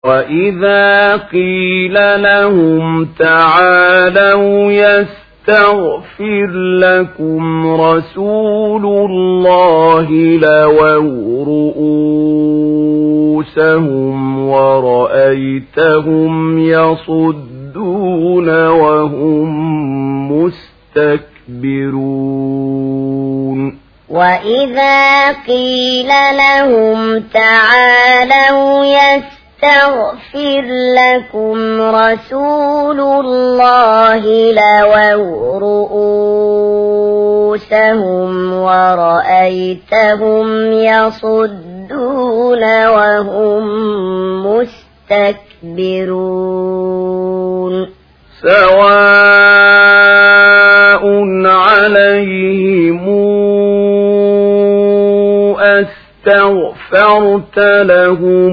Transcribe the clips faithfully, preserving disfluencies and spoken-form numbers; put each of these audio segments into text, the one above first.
وإذا قيل لهم تعالوا يستغفر لكم رسول الله لووا رؤوسهم ورأيتهم يصدون وهم مستكبرون وإذا قيل لهم تعالوا يستغفر لكم رسول الله لووا رؤوسهم ورأيتهم يصدون وهم مستكبرون سواء عليهم أستغفرت لهم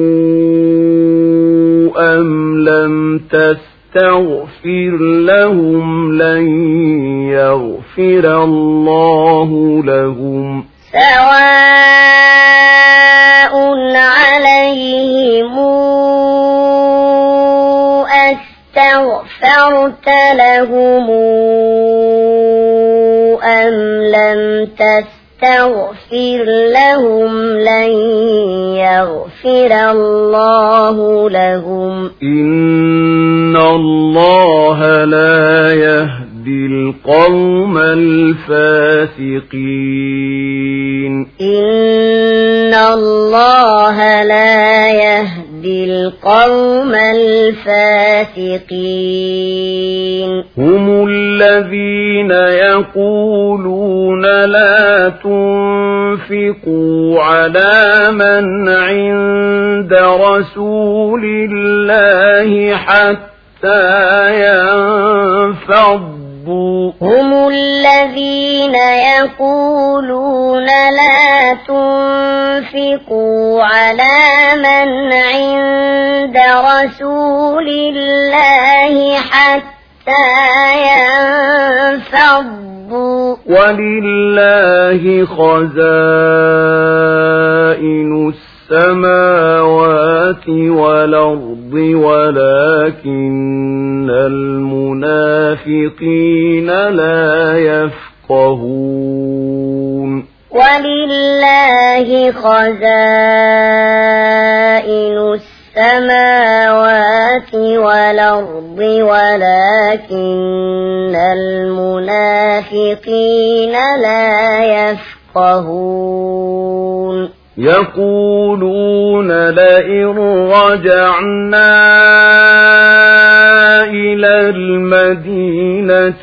أم لم تستغفر لهم لن يغفر الله لهم سواء عليهم أستغفرت لهم أم لم تستغفر لهم لن يغفر الله لهم إن الله لا يهدي القوم الفاسقين إن الله لا يهدي القوم الفاسقين هم الذين يقولون لا تنفقوا على من عند رسول الله حتى ينفضوا هم الذين يقولون لا تنفقوا على من عند رسول الله حتى ينفضوا ولله خزائن السماوات والأرض ولكن المنافقين لا يفقهون ولله خزائن السماوات والأرض ولكن المنافقين لا يفقهون يقولون لئن رجعنا إلى المدينة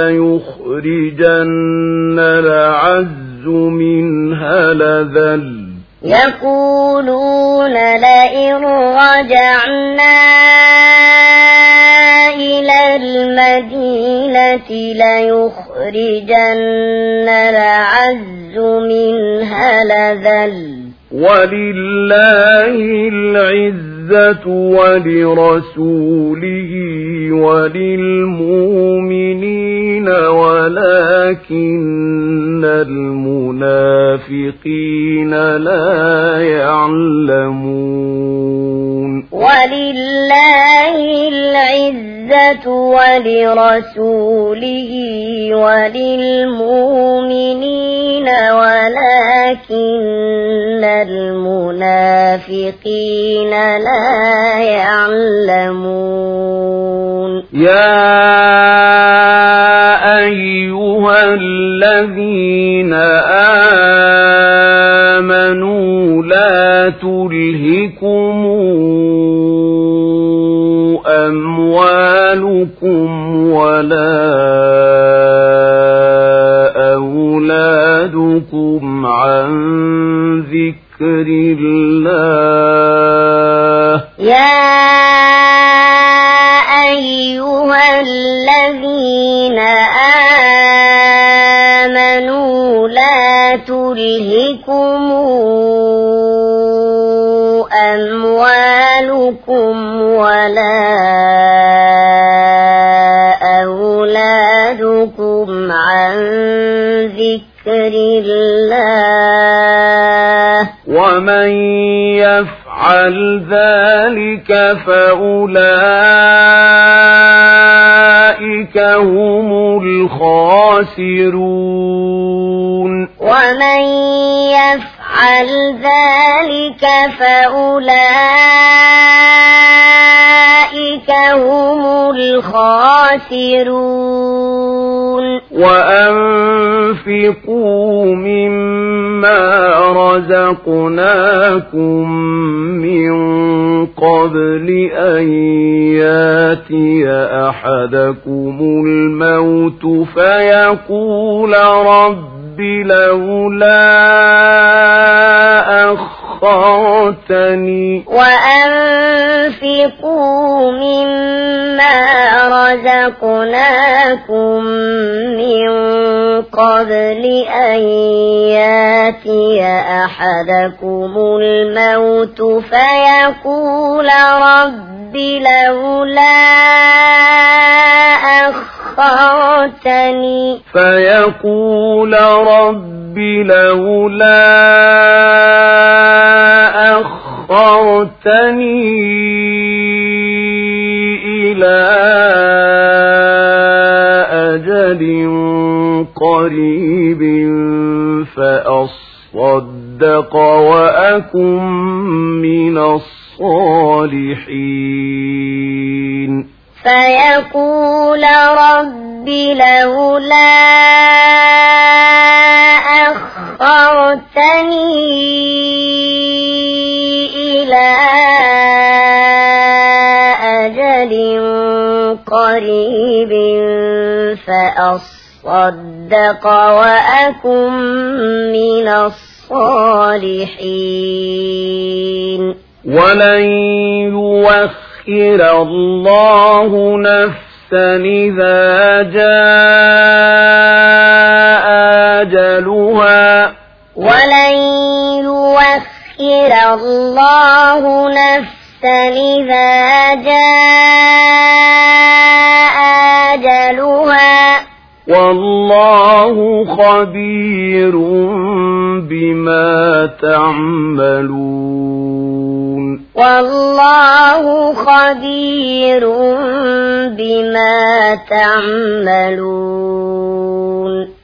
ليخرجن الأعز منها الأذل يقولون لئن رجعنا إلى المدينة ليخرجن الأعز منها الأذل ولله العزة ولرسوله وللمؤمنين ولكن المنافقين لا يعلمون ولله العزة ولرسوله وللمؤمنين ولكن المنافقين لا يعلمون يا أيها الذين آمنوا لا تلهكم أموالكم ولا أولادكم عن ذكر الله يا أيها الذين آمنوا لا تلهكم أموالكم ولا أولادكم عن ذكر الله ومن يفعل يفعل ذلك فأولئك هم الخاسرون ومن يفعل ذلك فأولئك هم الخاسرون وأنفقوا مما رزقناكم من قبل أن ياتي أحدكم الموت فيقول رب لولا أخرتني وأنفقوا مما رزقناكم من قبل أن ياتي أحدكم الموت فيقول رب لولا أخرتني فيقول رب لولا أخرتني إلى أجل قريب فأصدق وأكن من الصالحين فيقول رب لولا أخرتني إلى أجل قريب فأصدق وأكن من الصالحين ولن يوخر الله نفسا إذا جاء أجلها ولن يوخر الله نفسا إذا جاء أجلها والله خبير بما تعملون والله خبير بما تعملون